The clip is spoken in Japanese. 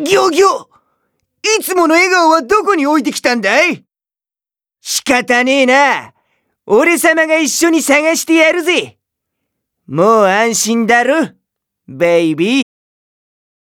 ギョギョ、いつもの笑顔はどこに置いてきたんだい？仕方ねえな。俺様が一緒に探してやるぜ。もう安心だろ、ベイビ